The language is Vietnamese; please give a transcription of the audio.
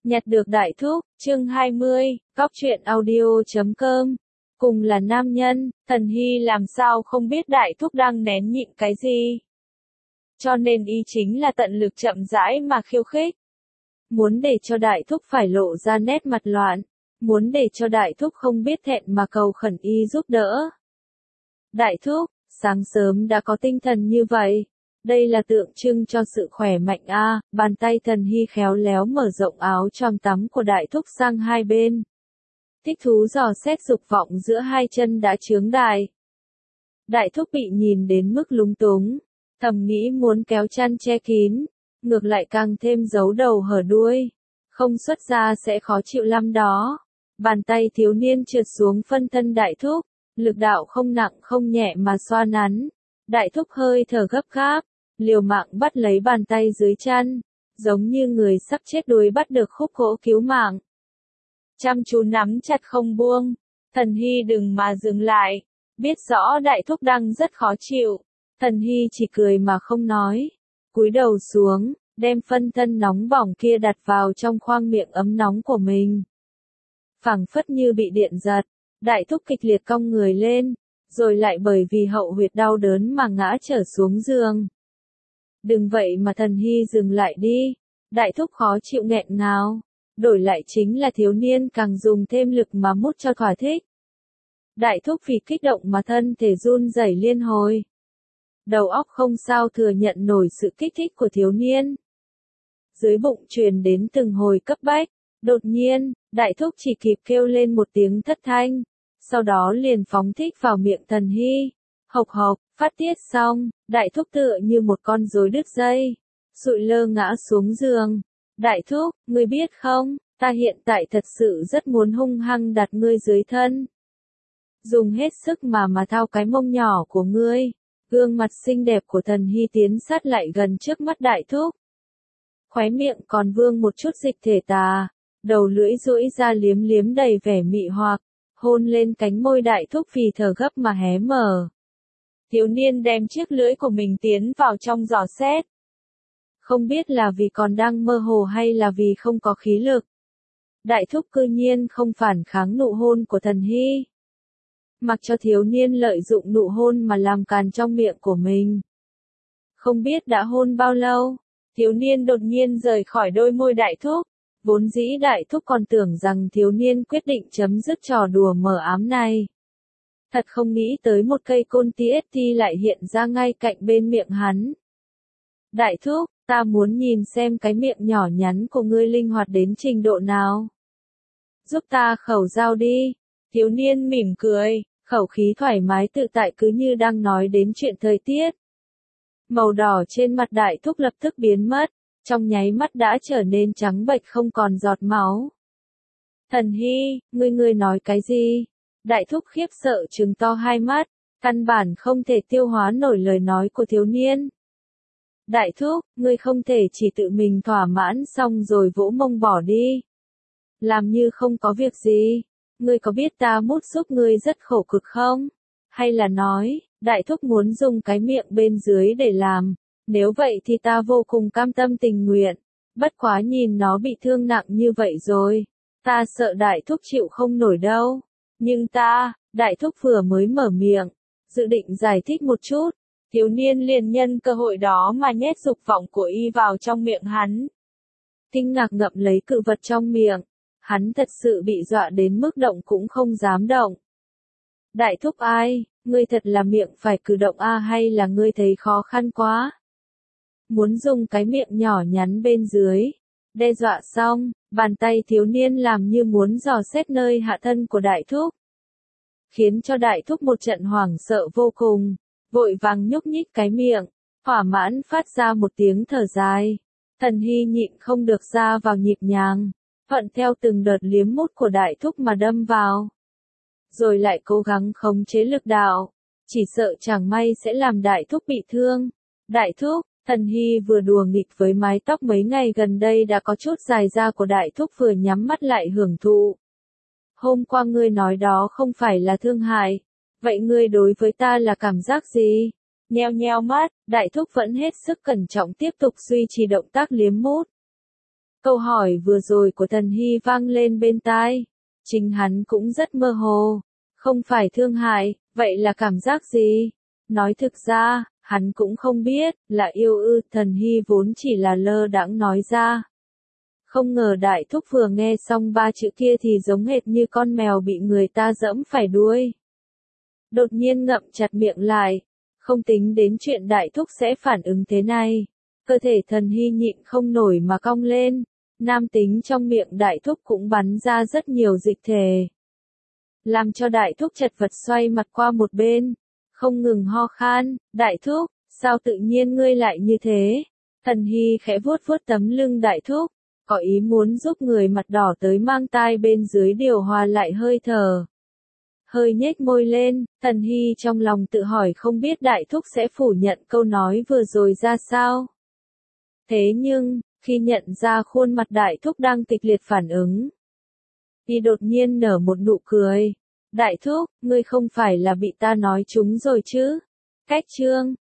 Nhặt được đại thúc, chương 20, góc truyện audio.com. Cùng là nam nhân, Thần Hy làm sao không biết đại thúc đang nén nhịn cái gì. Cho nên y chính là tận lực chậm rãi mà khiêu khích. Muốn để cho đại thúc phải lộ ra nét mặt loạn. Muốn để cho đại thúc không biết thẹn mà cầu khẩn y giúp đỡ. Đại thúc, sáng sớm đã có tinh thần như vậy. Đây là tượng trưng cho sự khỏe mạnh a. Bàn tay Thần Hy khéo léo mở rộng áo choàng tắm của đại thúc sang hai bên. Thích thú dò xét dục vọng giữa hai chân đã chướng đại. Đại thúc bị nhìn đến mức lúng túng, thầm nghĩ muốn kéo chăn che kín, ngược lại càng thêm giấu đầu hở đuôi. Không xuất ra sẽ khó chịu lắm đó. Bàn tay thiếu niên trượt xuống phân thân đại thúc, lực đạo không nặng không nhẹ mà xoa nắn. Đại thúc hơi thở gấp gáp, liều mạng bắt lấy bàn tay dưới chân, giống như người sắp chết đuối bắt được khúc gỗ cứu mạng. Chăm chú nắm chặt không buông, Thần Hy đừng mà dừng lại, biết rõ đại thúc đang rất khó chịu. Thần Hy chỉ cười mà không nói, cúi đầu xuống, đem phân thân nóng bỏng kia đặt vào trong khoang miệng ấm nóng của mình. Phảng phất như bị điện giật, đại thúc kịch liệt cong người lên, rồi lại bởi vì hậu huyệt đau đớn mà ngã trở xuống giường. Đừng vậy mà Thần Hy dừng lại đi, đại thúc khó chịu nghẹn ngào, đổi lại chính là thiếu niên càng dùng thêm lực mà mút cho thỏa thích. Đại thúc vì kích động mà thân thể run rẩy liên hồi. Đầu óc không sao thừa nhận nổi sự kích thích của thiếu niên. Dưới bụng truyền đến từng hồi cấp bách, đột nhiên, đại thúc chỉ kịp kêu lên một tiếng thất thanh, sau đó liền phóng thích vào miệng Thần Hy. Hộc hộc, phát tiết xong, đại thúc tựa như một con rối đứt dây, sụi lơ ngã xuống giường. Đại thúc, ngươi biết không, ta hiện tại thật sự rất muốn hung hăng đặt ngươi dưới thân. Dùng hết sức mà thao cái mông nhỏ của ngươi. Gương mặt xinh đẹp của Thần Hy tiến sát lại gần trước mắt đại thúc. Khóe miệng còn vương một chút dịch thể tà, đầu lưỡi duỗi ra liếm liếm đầy vẻ mị hoặc, hôn lên cánh môi đại thúc vì thở gấp mà hé mở. Thiếu niên đem chiếc lưỡi của mình tiến vào trong dò xét. Không biết là vì còn đang mơ hồ hay là vì không có khí lực. Đại thúc cư nhiên không phản kháng nụ hôn của Thần Hy. Mặc cho thiếu niên lợi dụng nụ hôn mà làm càn trong miệng của mình. Không biết đã hôn bao lâu, thiếu niên đột nhiên rời khỏi đôi môi đại thúc. Vốn dĩ đại thúc còn tưởng rằng thiếu niên quyết định chấm dứt trò đùa mờ ám này. Thật không nghĩ tới một cây côn TST lại hiện ra ngay cạnh bên miệng hắn. Đại thúc, ta muốn nhìn xem cái miệng nhỏ nhắn của ngươi linh hoạt đến trình độ nào. Giúp ta khẩu giao đi. Thiếu niên mỉm cười, khẩu khí thoải mái tự tại cứ như đang nói đến chuyện thời tiết. Màu đỏ trên mặt đại thúc lập tức biến mất, trong nháy mắt đã trở nên trắng bệch không còn giọt máu. Thần Hy, ngươi nói cái gì? Đại thúc khiếp sợ trừng to hai mắt, căn bản không thể tiêu hóa nổi lời nói của thiếu niên. Đại thúc, ngươi không thể chỉ tự mình thỏa mãn xong rồi vỗ mông bỏ đi. Làm như không có việc gì. Ngươi có biết ta mút giúp ngươi rất khổ cực không? Hay là nói, đại thúc muốn dùng cái miệng bên dưới để làm, nếu vậy thì ta vô cùng cam tâm tình nguyện, bất quá nhìn nó bị thương nặng như vậy rồi, ta sợ đại thúc chịu không nổi đâu. Nhưng đại thúc vừa mới mở miệng, dự định giải thích một chút, thiếu niên liền nhân cơ hội đó mà nhét dục vọng của y vào trong miệng hắn. Kinh ngạc ngậm lấy cự vật trong miệng. Hắn thật sự bị dọa đến mức động cũng không dám động. Đại thúc ai, ngươi thật là miệng phải cử động hay là ngươi thấy khó khăn quá? Muốn dùng cái miệng nhỏ nhắn bên dưới. Đe dọa xong, bàn tay thiếu niên làm như muốn dò xét nơi hạ thân của đại thúc. Khiến cho đại thúc một trận hoảng sợ vô cùng, vội vàng nhúc nhích cái miệng, thỏa mãn phát ra một tiếng thở dài. Thần Hy nhịn không được ra vào nhịp nhàng. Thuận theo từng đợt liếm mút của đại thúc mà đâm vào. Rồi lại cố gắng khống chế lực đạo. Chỉ sợ chẳng may sẽ làm đại thúc bị thương. Đại thúc, Thần Hy vừa đùa nghịch với mái tóc mấy ngày gần đây đã có chút dài ra của đại thúc vừa nhắm mắt lại hưởng thụ. Hôm qua ngươi nói đó không phải là thương hại. Vậy ngươi đối với ta là cảm giác gì? Nheo nheo mắt, đại thúc vẫn hết sức cẩn trọng tiếp tục duy trì động tác liếm mút. Câu hỏi vừa rồi của Tần Hy vang lên bên tai. Chính hắn cũng rất mơ hồ. Không phải thương hại, vậy là cảm giác gì? Nói thực ra, hắn cũng không biết, là yêu ư, Tần Hy vốn chỉ là lơ đãng nói ra. Không ngờ đại thúc vừa nghe xong ba chữ kia thì giống hệt như con mèo bị người ta giẫm phải đuôi. Đột nhiên ngậm chặt miệng lại. Không tính đến chuyện đại thúc sẽ phản ứng thế này. Cơ thể Tần Hy nhịn không nổi mà cong lên. Nam tính trong miệng đại thúc cũng bắn ra rất nhiều dịch thể. Làm cho đại thúc chật vật xoay mặt qua một bên. Không ngừng ho khan. Đại thúc, sao tự nhiên ngươi lại như thế? Tần Hy khẽ vuốt vuốt tấm lưng đại thúc. Có ý muốn giúp người mặt đỏ tới mang tai bên dưới điều hòa lại hơi thở. Hơi nhếch môi lên, Tần Hy trong lòng tự hỏi không biết đại thúc sẽ phủ nhận câu nói vừa rồi ra sao. Thế nhưng, khi nhận ra khuôn mặt đại thúc đang kịch liệt phản ứng, thì đột nhiên nở một nụ cười. Đại thúc, ngươi không phải là bị ta nói trúng rồi chứ? Cách chương